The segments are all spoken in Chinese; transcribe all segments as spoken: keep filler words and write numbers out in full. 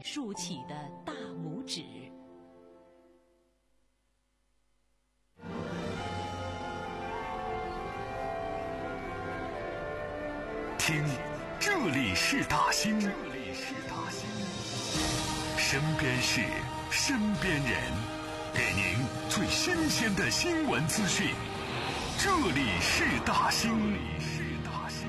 竖起的大拇指。 听，这里是大兴，这里是大兴，身边事，身边人，给您最新鲜的新闻资讯。这里是大兴，这里是大兴。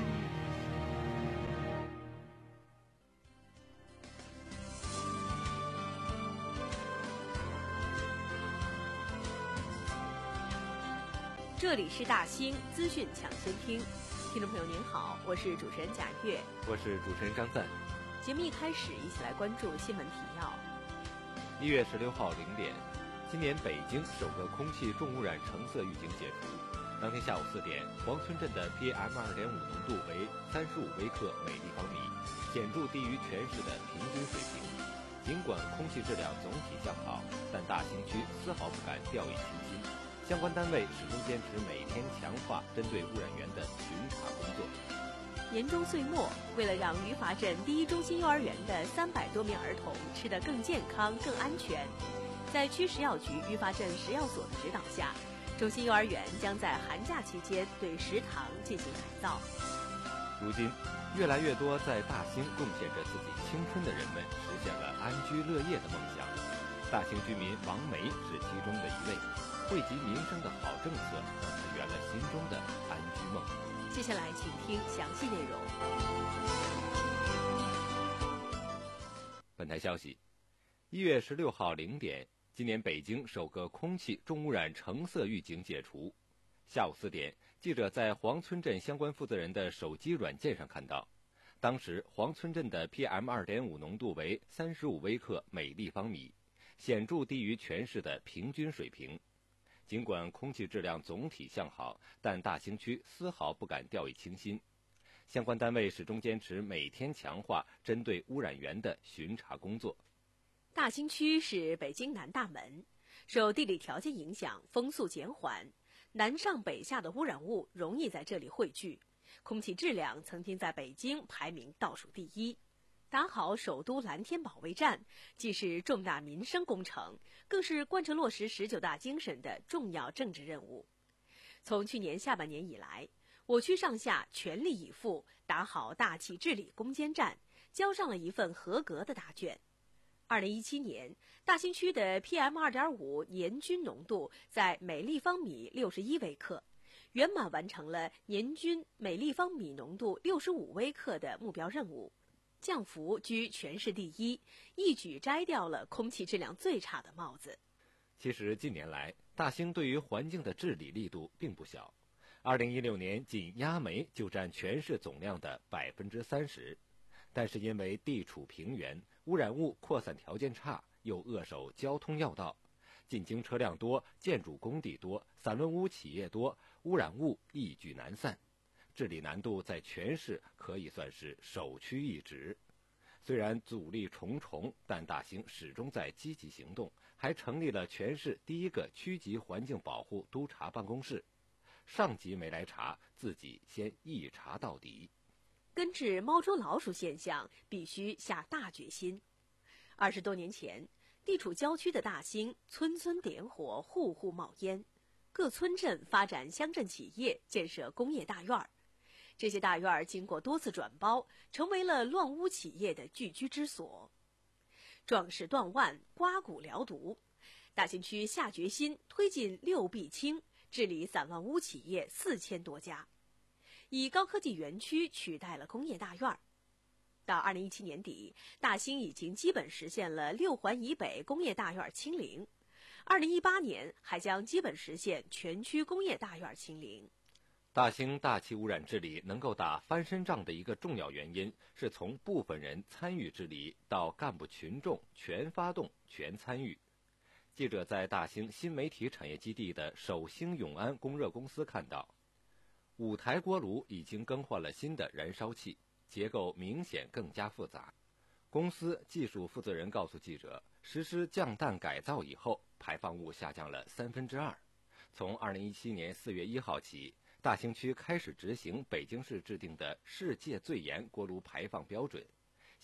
这里是大兴资讯抢先听。听众朋友您好，我是主持人贾月， 我是主持人张赞。 节目一开始，一起来关注新闻提要。 一月十六号零点，今年北京首个空气重污染橙色预警解除。当天下午四点，黄村镇的 P M 二点五 浓度为三十五微克每立方米，显著低于全市的平均水平。尽管空气质量总体向好，但大兴区丝毫不敢掉以轻心。相关单位始终坚持每天强化针对污染源的巡查工作。 年终岁末，为了让于法镇第一中心幼儿园的三百多名儿童吃得更健康、更安全，在区食药局于法镇食药所的指导下，中心幼儿园将在寒假期间对食堂进行改造。 如今，越来越多在大兴贡献着自己青春的人们实现了安居乐业的梦想。大兴居民王梅是其中的一位。惠及民生的好政策让他圆了心中的安居梦。 接下来请听详细内容。 本台消息，一月十六号零点，今年北京首个空气重污染橙色预警解除。下午四点，记者在黄村镇相关负责人的手机软件上看到，当时黄村镇的 P M 二点五 浓度为三十五微克每立方米，显著低于全市的平均水平。尽管空气质量总体向好，但大兴区丝毫不敢掉以轻心。相关单位始终坚持每天强化针对污染源的巡查工作。 大兴区是北京南大门，受地理条件影响，风速减缓，南上北下的污染物容易在这里汇聚，空气质量曾经在北京排名倒数第一。打好首都蓝天保卫战，既是重大民生工程，更是贯彻落实十九大精神的重要政治任务。从去年下半年以来，我区上下全力以赴打好大气治理攻坚战，交上了一份合格的答卷。二零一七年，大兴区的 P M 二点五 年均浓度在每立方米六十一微克，圆满完成了年均每立方米浓度六十五微克的目标任务。降幅居全市第一，一举摘掉了空气质量最差的帽子。 其实近年来，大兴对于环境的治理力度并不小。二零一六年，仅压煤就占全市总量的百分之三十。但是因为地处平原，污染物扩散条件差，又扼守交通要道，进京车辆多，建筑工地多，散论污企业多，污染物一举难散。治理难度在全市可以算是首屈一指。虽然阻力重重，但大兴始终在积极行动，还成立了全市第一个区级环境保护督察办公室。上级没来查，自己先一查到底。 根治猫捉老鼠现象，必须下大决心。二十多年前，地处郊区的大兴，村村点火，户户冒烟，各村镇发展乡镇企业，建设工业大院儿。这些大院儿经过多次转包，成为了乱污企业的聚居之所。壮士断腕，刮骨疗毒。大兴区下决心推进六必清，治理散乱污企业四千多家，以高科技园区取代了工业大院儿。到二零一七年底，大兴已经基本实现了六环以北工业大院清零。二零一八年还将基本实现全区工业大院清零。 大兴大气污染治理能够打翻身仗的一个重要原因，是从部分人参与治理到干部群众全发动、全参与。记者在大兴新媒体产业基地的首兴永安供热公司看到，五台锅炉已经更换了新的燃烧器，结构明显更加复杂。公司技术负责人告诉记者，实施降氮改造以后，排放物下降了三分之二。从二零一七年四月一号起，大兴区开始执行北京市制定的世界最严锅炉排放标准，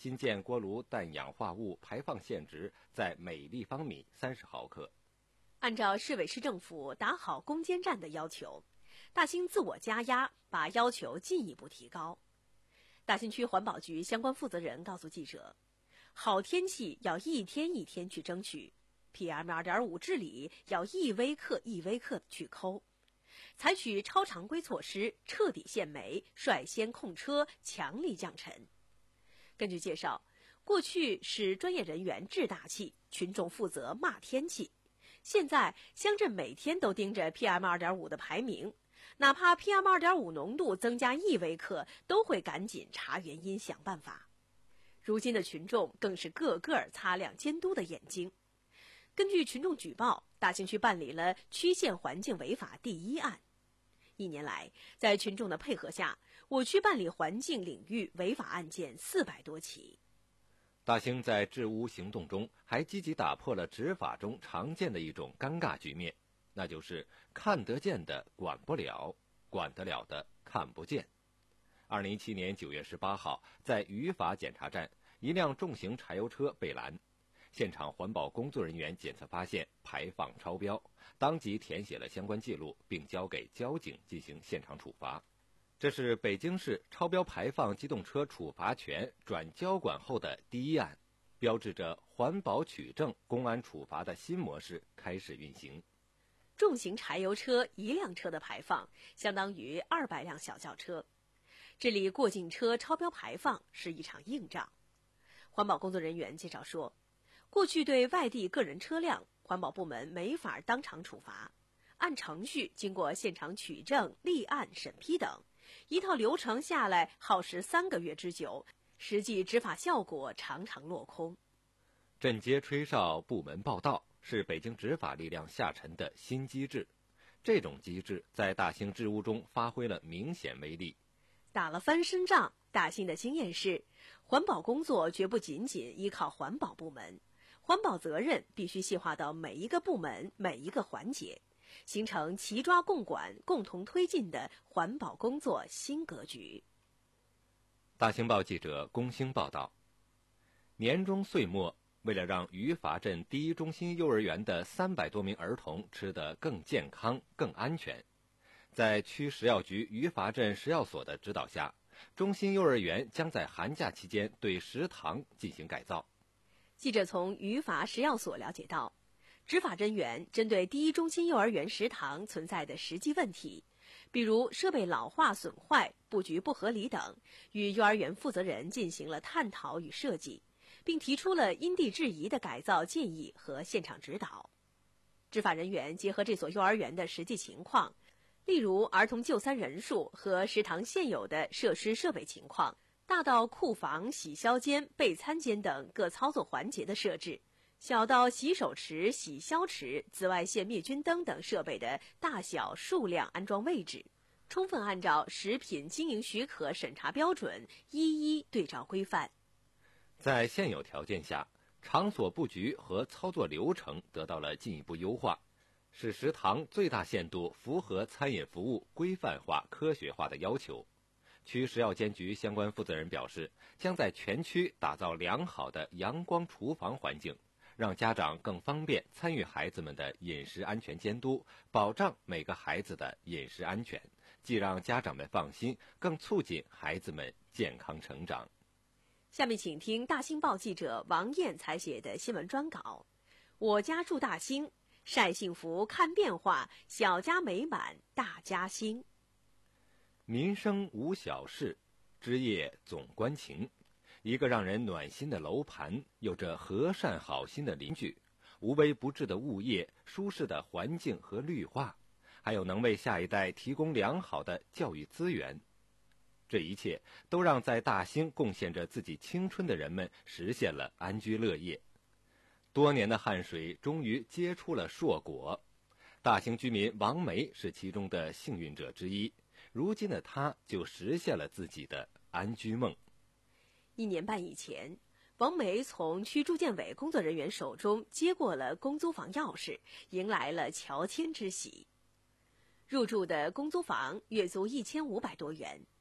新建锅炉氮氧化物排放限值在每立方米三十毫克。 按照市委市政府打好攻坚战的要求，大兴自我加压，把要求进一步提高。大兴区环保局相关负责人告诉记者，好天气要一天一天去争取， P M 二点五 治理要一微克一微克去抠，采取超常规措施，彻底限煤，率先控车，强力降尘。根据介绍，过去是专业人员治大气，群众负责骂天气，现在乡镇每天都盯着 P M 二点五 的排名，哪怕 P M 二点五 浓度增加一微克，都会赶紧查原因想办法。如今的群众更是个个擦亮监督的眼睛。根据群众举报，大兴区办理了区县环境违法第一案。一年来，在群众的配合下，我区办理环境领域违法案件四百多起。 大兴在治污行动中还积极打破了执法中常见的一种尴尬局面，那就是看得见的管不了，管得了的看不见。二零一七年九月十八号，在语法检查站，一辆重型柴油车被拦，现场环保工作人员检测发现排放超标，当即填写了相关记录，并交给交警进行现场处罚。这是北京市超标排放机动车处罚权转交管后的第一案，标志着环保取证、公安处罚的新模式开始运行。 重型柴油车一辆车的排放相当于二百辆小轿车，治理过境车超标排放是一场硬仗。环保工作人员介绍说，过去对外地个人车辆，环保部门没法当场处罚，按程序经过现场取证、立案、审批等，一套流程下来耗时三个月之久，实际执法效果常常落空。 镇街吹哨，部门报到，是北京执法力量下沉的新机制。这种机制在大兴治污中发挥了明显威力。 打了翻身仗，大兴的经验是，环保工作绝不仅仅依靠环保部门，环保责任必须细化到每一个部门、每一个环节，形成齐抓共管、共同推进的环保工作新格局。 大兴报记者龚兴报道，年终岁末，为了让余阀镇第一中心幼儿园的三百多名儿童吃得更健康、更安全，在区食药局余阀镇食药所的指导下，中心幼儿园将在寒假期间对食堂进行改造。 记者从余阀食药所了解到，执法人员针对第一中心幼儿园食堂存在的实际问题，比如设备老化损坏、布局不合理等，与幼儿园负责人进行了探讨与设计，并提出了因地制宜的改造建议和现场指导。执法人员结合这所幼儿园的实际情况，例如儿童就餐人数和食堂现有的设施设备情况，大到库房、洗消间、备餐间等各操作环节的设置，小到洗手池、洗消池、紫外线灭菌灯等设备的大小、数量、安装位置，充分按照食品经营许可审查标准一一对照规范。 在现有条件下，场所布局和操作流程得到了进一步优化，使食堂最大限度符合餐饮服务规范化、科学化的要求。区食药监局相关负责人表示，将在全区打造良好的阳光厨房环境，让家长更方便参与孩子们的饮食安全监督，保障每个孩子的饮食安全，既让家长们放心，更促进孩子们健康成长。 下面请听大兴报记者王燕采写的新闻专稿。我家住大兴，晒幸福看变化，小家美满大家兴。 民生无小事，枝叶总关情。一个让人暖心的楼盘，有着和善好心的邻居，无微不至的物业，舒适的环境和绿化，还有能为下一代提供良好的教育资源。这一切都让在大兴贡献着自己青春的人们实现了安居乐业。多年的汗水终于结出了硕果。大兴居民王梅是其中的幸运者之一，如今的她就实现了自己的安居梦。 一年半以前，王梅从区住建委工作人员手中接过了公租房钥匙，迎来了乔迁之喜。入住的公租房月租一千五百多元，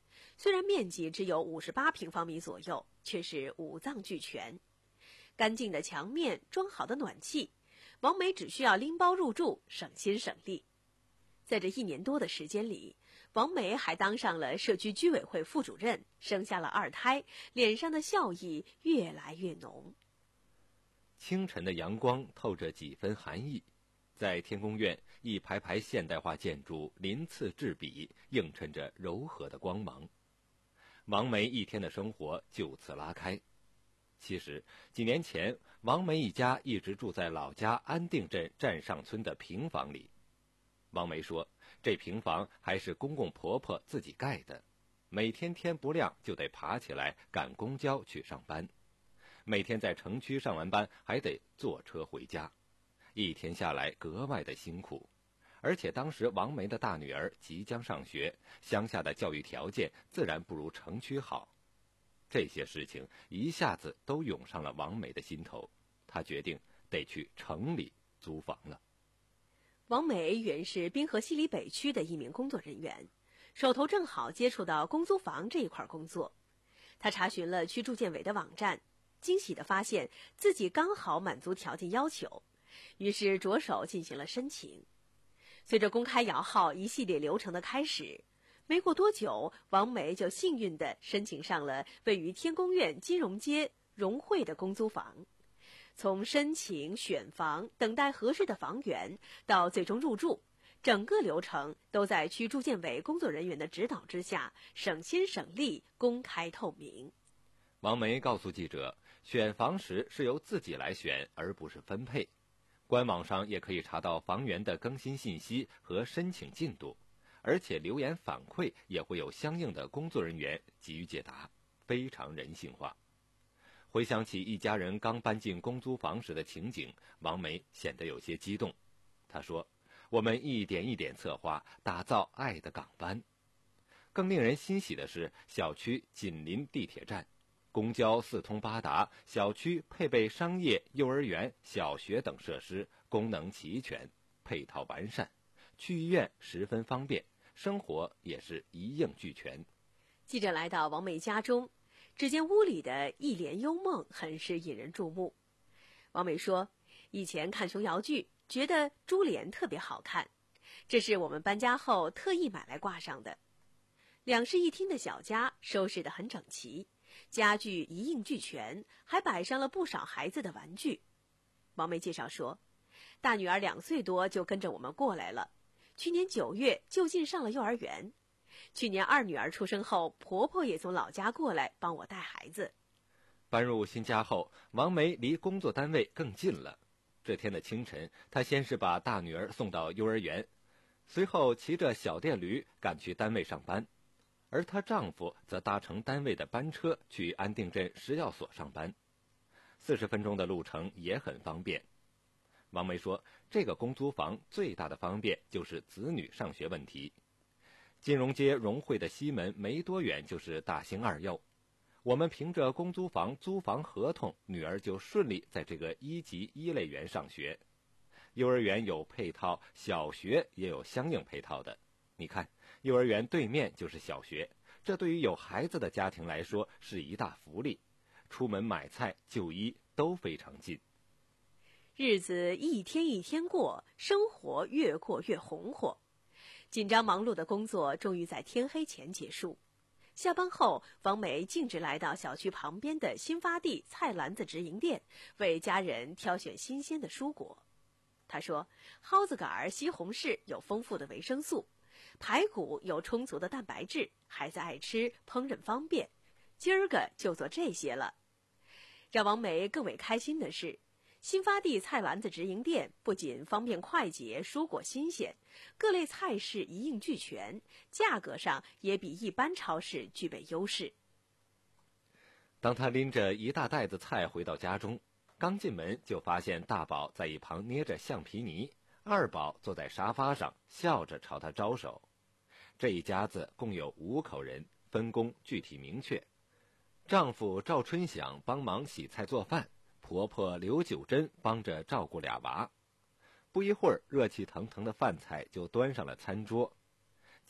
虽然面积只有五十八平方米左右，却是五脏俱全。干净的墙面，装好的暖气，王梅只需要拎包入住，省心省力。在这一年多的时间里，王梅还当上了社区居委会副主任，生下了二胎，脸上的笑意越来越浓。 清晨的阳光透着几分寒意，在天宫院，一排排现代化建筑鳞次栉比，映衬着柔和的光芒。王梅一天的生活就此拉开。其实几年前，王梅一家一直住在老家安定镇站上村的平房里。王梅说，这平房还是公公婆婆自己盖的，每天天不亮就得爬起来赶公交去上班，每天在城区上完班还得坐车回家，一天下来格外的辛苦。而且当时王梅的大女儿即将上学，乡下的教育条件自然不如城区好。这些事情一下子都涌上了王梅的心头，她决定得去城里租房了。 王梅原是滨河西里北区的一名工作人员，手头正好接触到公租房这一块工作。她查询了区住建委的网站，惊喜地发现自己刚好满足条件要求，于是着手进行了申请。随着公开摇号一系列流程的开始，没过多久，王梅就幸运地申请上了位于天宫院金融街融汇的公租房。从申请、选房、等待合适的房源到最终入住，整个流程都在区住建委工作人员的指导之下，省心省力，公开透明。 王梅告诉记者，选房时是由自己来选，而不是分配。官网上也可以查到房源的更新信息和申请进度，而且留言反馈也会有相应的工作人员给予解答，非常人性化。回想起一家人刚搬进公租房时的情景，王梅显得有些激动。她说，我们一点一点策划，打造爱的港湾。更令人欣喜的是，小区紧邻地铁站，公交四通八达，小区配备商业、幼儿园、小学等设施，功能齐全，配套完善，去医院十分方便，生活也是一应俱全。 记者来到王梅家中，只见屋里的一帘幽梦很是引人注目。王梅说，以前看琼瑶剧觉得珠帘特别好看，这是我们搬家后特意买来挂上的。两室一厅的小家收拾得很整齐，家具一应俱全，还摆上了不少孩子的玩具。王梅介绍说，大女儿两岁多就跟着我们过来了，去年九月就近上了幼儿园。去年二女儿出生后，婆婆也从老家过来帮我带孩子。 搬入新家后，王梅离工作单位更近了。这天的清晨，她先是把大女儿送到幼儿园，随后骑着小电驴赶去单位上班，而她丈夫则搭乘单位的班车去安定镇食药所上班，四十分钟的路程也很方便。王梅说，这个公租房最大的方便就是子女上学问题。金融街融汇的西门没多远就是大兴二幼，我们凭着公租房租房合同，女儿就顺利在这个一级一类园上学。幼儿园有配套，小学也有相应配套的。你看，幼儿园对面就是小学，这对于有孩子的家庭来说是一大福利，出门买菜、就医都非常近。 日子一天一天过，生活越过越红火。紧张忙碌的工作终于在天黑前结束。下班后，王梅径直来到小区旁边的新发地菜篮子直营店，为家人挑选新鲜的蔬果。她说，蒿子杆、西红柿有丰富的维生素，排骨有充足的蛋白质，孩子爱吃，烹饪方便，今儿个就做这些了。让王梅更为开心的是，新发地菜篮子直营店不仅方便快捷，蔬果新鲜，各类菜式一应俱全，价格上也比一般超市具备优势。 当他拎着一大袋子菜回到家中，刚进门就发现大宝在一旁捏着橡皮泥，二宝坐在沙发上笑着朝他招手。这一家子共有五口人，分工具体明确。丈夫赵春祥帮忙洗菜做饭，婆婆刘九珍帮着照顾俩娃。不一会儿，热气腾腾的饭菜就端上了餐桌。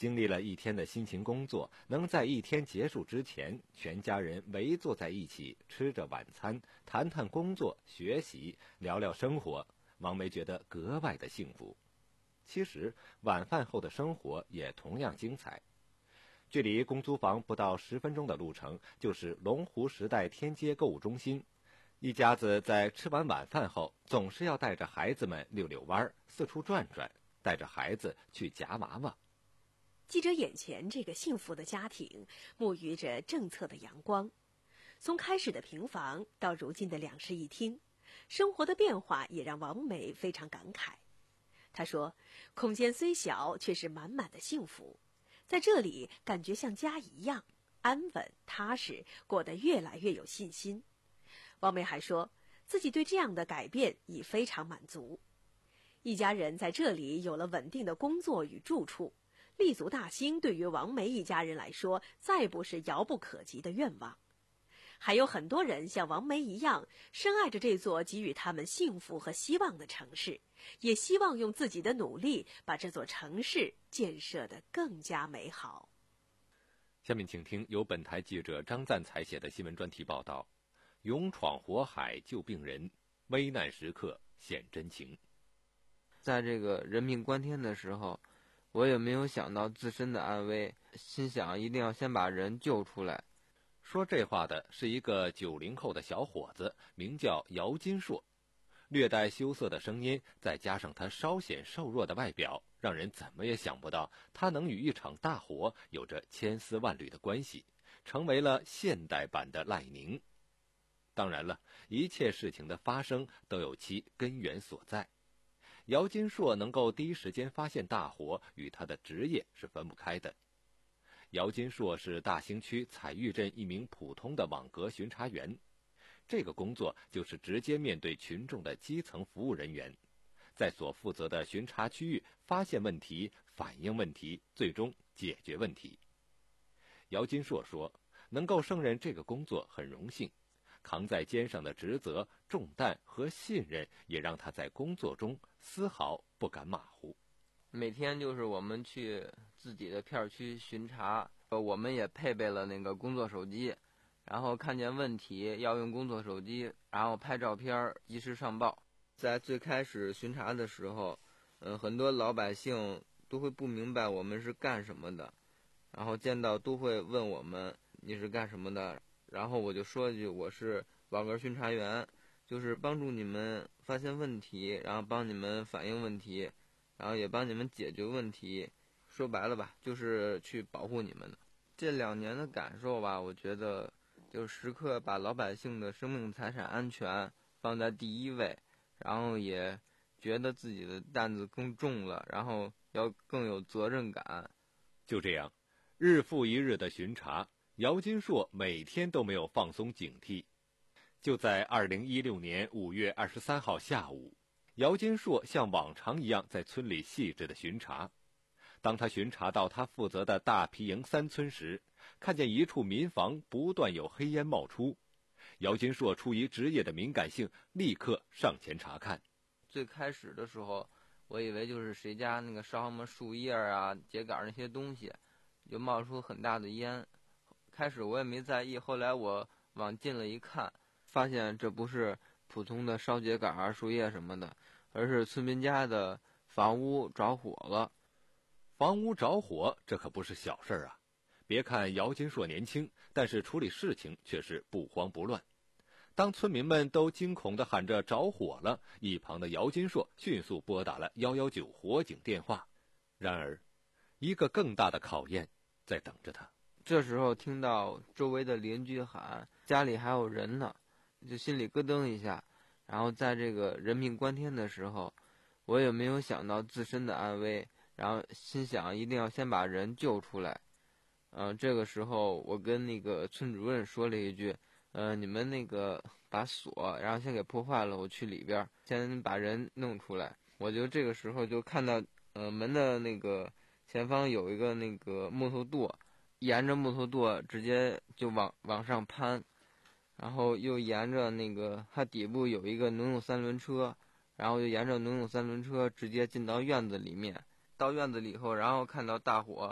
经历了一天的辛勤工作，能在一天结束之前，全家人围坐在一起，吃着晚餐，谈谈工作、学习，聊聊生活，王梅觉得格外的幸福。其实，晚饭后的生活也同样精彩。距离公租房不到十分钟的路程，就是龙湖时代天街购物中心。一家子在吃完晚饭后，总是要带着孩子们溜溜弯，四处转转，带着孩子去夹娃娃。 记者眼前这个幸福的家庭，沐浴着政策的阳光。从开始的平房到如今的两室一厅，生活的变化也让王梅非常感慨。她说，空间虽小，却是满满的幸福。在这里感觉像家一样，安稳踏实，过得越来越有信心。王梅还说，自己对这样的改变已非常满足。一家人在这里有了稳定的工作与住处，立足大兴对于王梅一家人来说，再不是遥不可及的愿望。还有很多人像王梅一样，深爱着这座给予他们幸福和希望的城市，也希望用自己的努力把这座城市建设得更加美好。 下面请听由本台记者张赞采写的新闻专题报道：勇闯火海救病人，危难时刻显真情。 在这个人命关天的时候，我也没有想到自身的安危，心想一定要先把人救出来。 说这话的是一个九零后的小伙子，名叫姚金硕。略带羞涩的声音，再加上他稍显瘦弱的外表，让人怎么也想不到他能与一场大火有着千丝万缕的关系，成为了现代版的赖宁。当然了，一切事情的发生都有其根源所在。姚金硕能够第一时间发现大火，与他的职业是分不开的。姚金硕是大兴区彩玉镇一名普通的网格巡查员，这个工作就是直接面对群众的基层服务人员，在所负责的巡查区域发现问题、反映问题，最终解决问题。姚金硕说，能够胜任这个工作很荣幸，扛在肩上的职责、重担和信任，也让他在工作中丝毫不敢马虎。 每天就是我们去自己的片区巡查，我们也配备了那个工作手机，然后看见问题要用工作手机，然后拍照片及时上报。在最开始巡查的时候，嗯，很多老百姓都会不明白我们是干什么的，然后见到都会问我们你是干什么的，然后我就说一句我是网格巡查员，就是帮助你们发现问题，然后帮你们反映问题，然后也帮你们解决问题，说白了吧，就是去保护你们的。这两年的感受吧，我觉得就时刻把老百姓的生命财产安全放在第一位，然后也觉得自己的担子更重了，然后要更有责任感。 就这样，日复一日的巡查，姚金硕每天都没有放松警惕。就在二零一六年五月二十三号下午，姚金硕像往常一样在村里细致的巡查。当他巡查到他负责的大皮营三村时，看见一处民房不断有黑烟冒出。姚金硕出于职业的敏感性，立刻上前查看。 最开始的时候，我以为就是谁家那个烧什么树叶啊、秸秆那些东西，就冒出很大的烟。开始我也没在意，后来我往近了一看，发现这不是普通的烧秸秆啊、树叶什么的，而是村民家的房屋着火了。 房屋着火，这可不是小事儿啊！别看姚金硕年轻，但是处理事情却是不慌不乱。当村民们都惊恐地喊着着火了，一旁的姚金硕迅速拨打了一一九火警电话。然而，一个更大的考验在等着他。 这时候听到周围的邻居喊家里还有人呢，就心里咯噔一下。然后在这个人命关天的时候，我也没有想到自身的安危，然后心想一定要先把人救出来。嗯、呃，这个时候我跟那个村主任说了一句，呃，你们那个把锁，然后先给破坏了，我去里边先把人弄出来。我就这个时候就看到，呃，门的那个前方有一个那个木头垛，沿着木头垛直接就往往上攀，然后又沿着那个它底部有一个农用三轮车，然后就沿着农用三轮车直接进到院子里面。到院子里以后，然后看到大火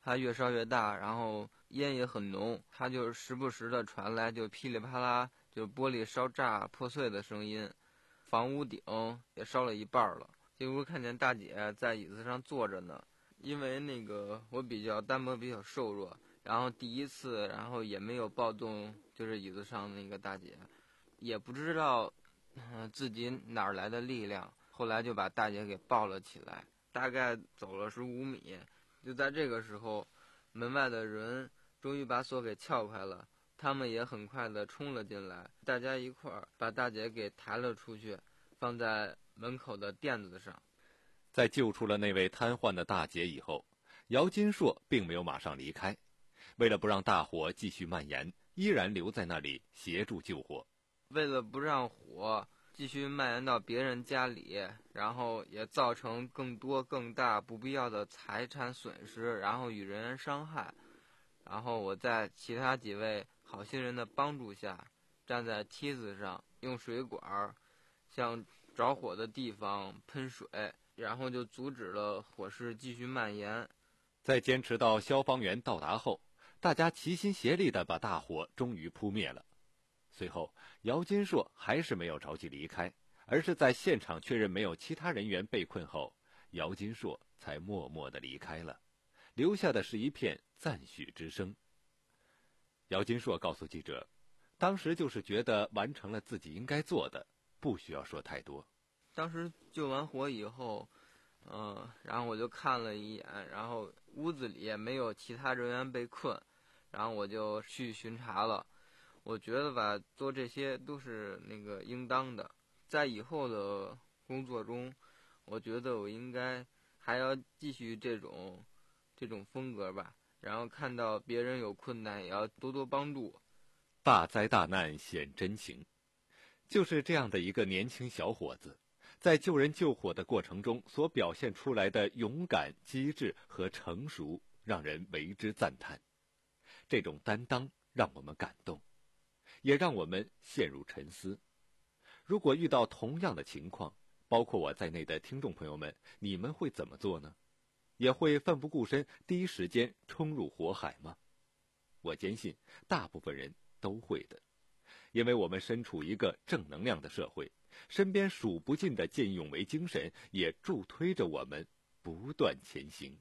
它越烧越大，然后烟也很浓，它就时不时的传来就噼里啪啦就玻璃烧炸破碎的声音，房屋顶也烧了一半了。结果看见大姐在椅子上坐着呢，因为那个我比较单薄比较瘦弱，然后第一次然后也没有抱动就是椅子上那个大姐，也不知道、呃、自己哪儿来的力量，后来就把大姐给抱了起来，大概走了十五米。就在这个时候，门外的人终于把锁给撬开了，他们也很快的冲了进来，大家一块儿把大姐给抬了出去，放在门口的垫子上。 在救出了那位瘫痪的大姐以后，姚金硕并没有马上离开，为了不让大火继续蔓延，依然留在那里协助救火。 为了不让火继续蔓延到别人家里，然后也造成更多更大不必要的财产损失，然后与人员伤害，然后我在其他几位好心人的帮助下，站在梯子上，用水管向着火的地方喷水，然后就阻止了火势继续蔓延。 在坚持到消防员到达后，大家齐心协力地把大火终于扑灭了。随后，姚金硕还是没有着急离开，而是在现场确认没有其他人员被困后，姚金硕才默默地离开了，留下的是一片赞许之声。姚金硕告诉记者，当时就是觉得完成了自己应该做的，不需要说太多。 当时救完火以后，嗯，然后我就看了一眼，然后屋子里也没有其他人员被困，然后我就去巡查了。我觉得吧，做这些都是那个应当的。在以后的工作中，我觉得我应该还要继续这种这种风格吧。然后看到别人有困难，也要多多帮助。 大灾大难显真情，就是这样的一个年轻小伙子，在救人救火的过程中所表现出来的勇敢、机智和成熟，让人为之赞叹。这种担当让我们感动，也让我们陷入沉思。如果遇到同样的情况，包括我在内的听众朋友们，你们会怎么做呢？也会奋不顾身，第一时间冲入火海吗？我坚信大部分人都会的，因为我们身处一个正能量的社会，身边数不尽的见义勇为精神也助推着我们不断前行。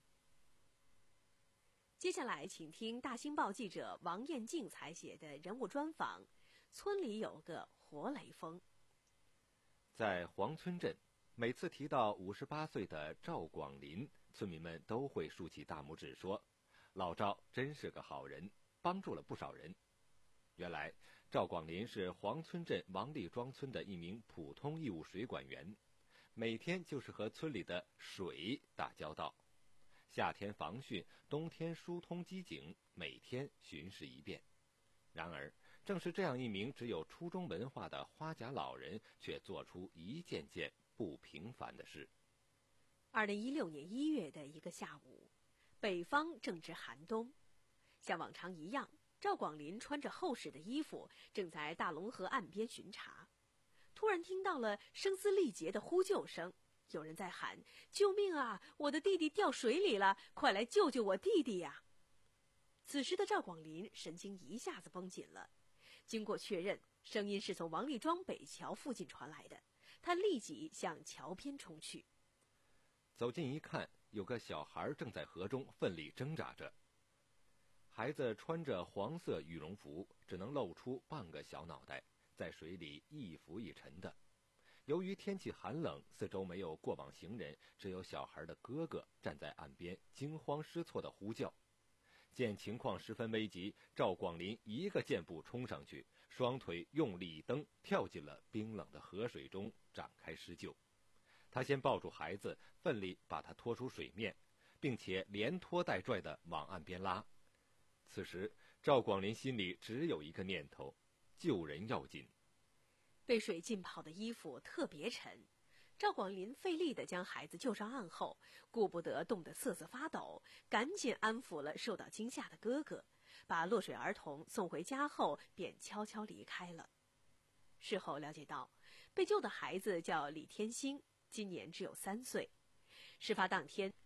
接下来请听大新报记者王艳静采写的人物专访，村里有个活雷锋。 在黄村镇，每次提到五十八岁的赵广林，村民们都会竖起大拇指说，老赵真是个好人，帮助了不少人。原来赵广林是黄村镇王立庄村的一名普通义务水管员，每天就是和村里的水打交道，夏天防汛，冬天疏通机井，每天巡视一遍。然而正是这样一名只有初中文化的花甲老人，却做出一件件不平凡的事。 二零一六年一月的一个下午，北方正值寒冬，像往常一样，赵广林穿着厚实的衣服，正在大龙河岸边巡查。突然听到了声嘶力竭的呼救声，有人在喊：“救命啊！我的弟弟掉水里了，快来救救我弟弟呀！”此时的赵广林神经一下子绷紧了。经过确认，声音是从王立庄北桥附近传来的，他立即向桥边冲去。 走近一看，有个小孩正在河中奋力挣扎着。孩子穿着黄色羽绒服，只能露出半个小脑袋，在水里一浮一沉的。由于天气寒冷，四周没有过往行人，只有小孩的哥哥站在岸边惊慌失措地呼叫。见情况十分危急，赵广林一个箭步冲上去，双腿用力一蹬，跳进了冰冷的河水中，展开施救。他先抱住孩子，奋力把他拖出水面，并且连拖带拽地往岸边拉。此时赵广林心里只有一个念头：救人要紧。 被水浸泡的衣服特别沉，赵广林费力地将孩子救上岸后，顾不得冻得瑟瑟发抖，赶紧安抚了受到惊吓的哥哥，把落水儿童送回家后便悄悄离开了。事后了解到，被救的孩子叫李天星，今年只有三岁。事发当天，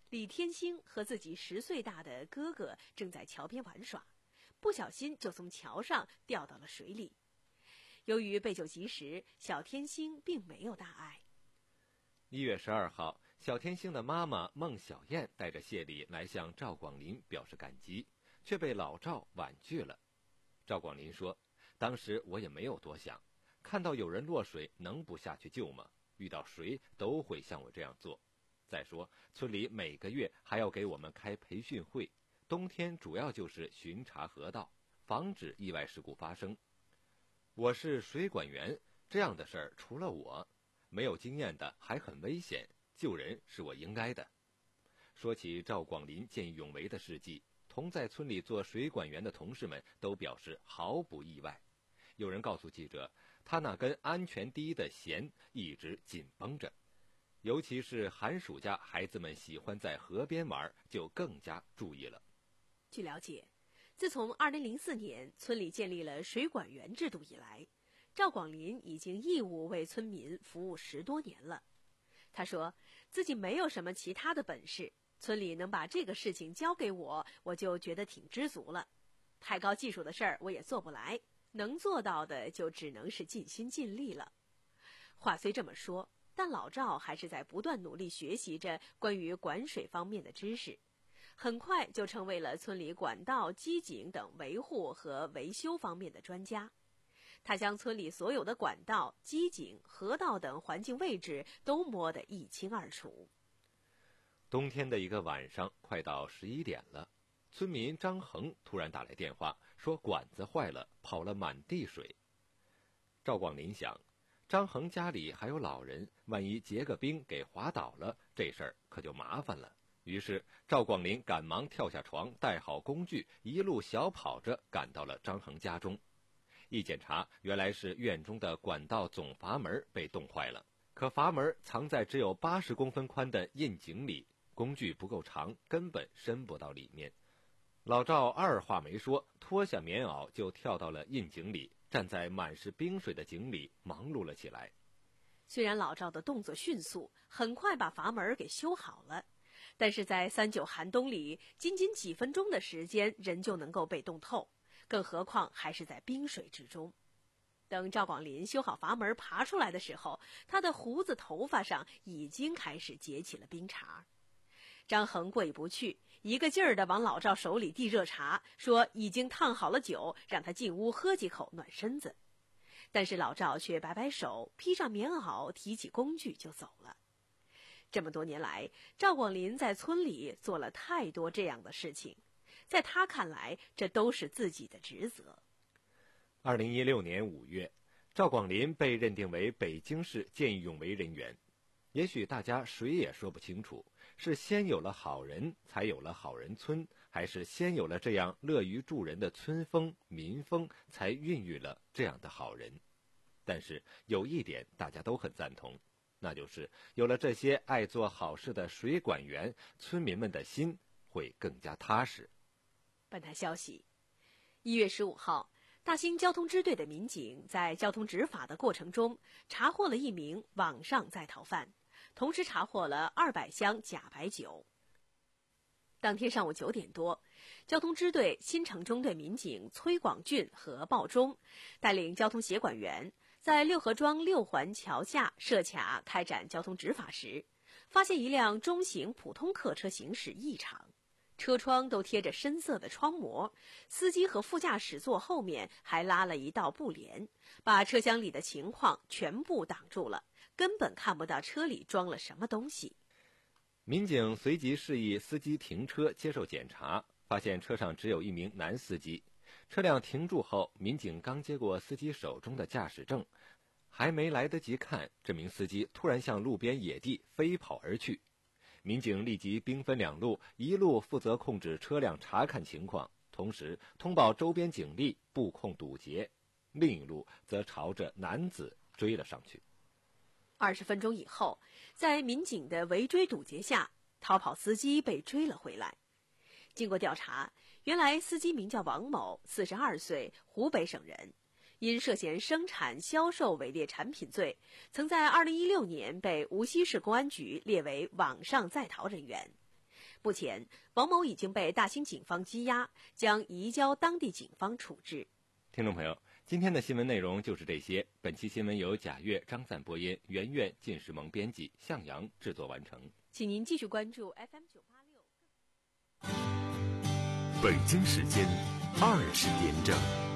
李天星和自己十岁大的哥哥正在桥边玩耍，不小心就从桥上掉到了水里。由于被救及时，小天星并没有大碍。 一月十二号，小天星的妈妈孟小燕带着谢礼来向赵广林表示感激，却被老赵婉拒了。赵广林说，当时我也没有多想，看到有人落水能不下去救吗？遇到谁都会像我这样做。再说村里每个月还要给我们开培训会，冬天主要就是巡查河道，防止意外事故发生。我是水管员，这样的事儿除了我，没有经验的还很危险，救人是我应该的。说起赵广林见义勇为的事迹，同在村里做水管员的同事们都表示毫不意外。有人告诉记者，他那根安全第一的弦一直紧绷着，尤其是寒暑假孩子们喜欢在河边玩，就更加注意了。 据了解，自从二零零四年村里建立了水管员制度以来，赵广林已经义务为村民服务十多年了。他说自己没有什么其他的本事，村里能把这个事情交给我，我就觉得挺知足了。太高技术的事儿我也做不来，能做到的就只能是尽心尽力了。话虽这么说，但老赵还是在不断努力学习着关于管水方面的知识，很快就成为了村里管道、机井等维护和维修方面的专家。他将村里所有的管道、机井、河道等环境位置都摸得一清二楚。 冬天的一个晚上，快到十一点了，村民张恒突然打来电话，说管子坏了，跑了满地水。赵广林想，张恒家里还有老人，万一结个冰给滑倒了，这事儿可就麻烦了。于是赵广林赶忙跳下床，带好工具，一路小跑着赶到了张恒家中。一检查，原来是院中的管道总阀门被冻坏了，可阀门藏在只有八十公分宽的窨井里，工具不够长，根本伸不到里面。老赵二话没说，脱下棉袄就跳到了窨井里，站在满是冰水的井里忙碌了起来。 虽然老赵的动作迅速，很快把阀门给修好了，但是在三九寒冬里，仅仅几分钟的时间，人就能够被冻透，更何况还是在冰水之中。等赵广林修好阀门爬出来的时候，他的胡子头发上已经开始结起了冰碴。张恒过意不去，一个劲儿地往老赵手里递热茶，说已经烫好了酒，让他进屋喝几口暖身子。但是老赵却摆摆手，披上棉袄，提起工具就走了。这么多年来，赵广林在村里做了太多这样的事情，在他看来，这都是自己的职责。 二零一六年五月，赵广林被认定为北京市见义勇为人员。也许大家谁也说不清楚，是先有了好人，才有了好人村，还是先有了这样乐于助人的村风民风，才孕育了这样的好人。但是有一点大家都很赞同，那就是有了这些爱做好事的水管员，村民们的心会更加踏实。 本台消息，一月十五号，大兴交通支队的民警在交通执法的过程中，查获了一名网上在逃犯，同时查获了二百箱假白酒。当天上午九点多，交通支队新城中队民警崔广俊和鲍忠带领交通协管员在六合庄六环桥下设卡开展交通执法时，发现一辆中型普通客车行驶异常，车窗都贴着深色的窗膜，司机和副驾驶座后面还拉了一道布帘，把车厢里的情况全部挡住了，根本看不到车里装了什么东西。 民警随即示意司机停车接受检查，发现车上只有一名男司机。车辆停住后，民警刚接过司机手中的驾驶证，还没来得及看，这名司机突然向路边野地飞跑而去。民警立即兵分两路，一路负责控制车辆查看情况，同时通报周边警力布控堵截，另一路则朝着男子追了上去。 二十分钟以后，在民警的围追堵截下，逃跑司机被追了回来。经过调查，原来司机名叫王某，四十二岁，湖北省人，因涉嫌生产销售伪劣产品罪，曾在二零一六年被无锡市公安局列为网上在逃人员。 目前，王某已经被大兴警方羁押，将移交当地警方处置。 听众朋友，今天的新闻内容就是这些。本期新闻由贾月、张赞播音，圆圆、靳世萌编辑，向阳制作完成。 请您继续关注 F M 九八六。 北京时间二十点整。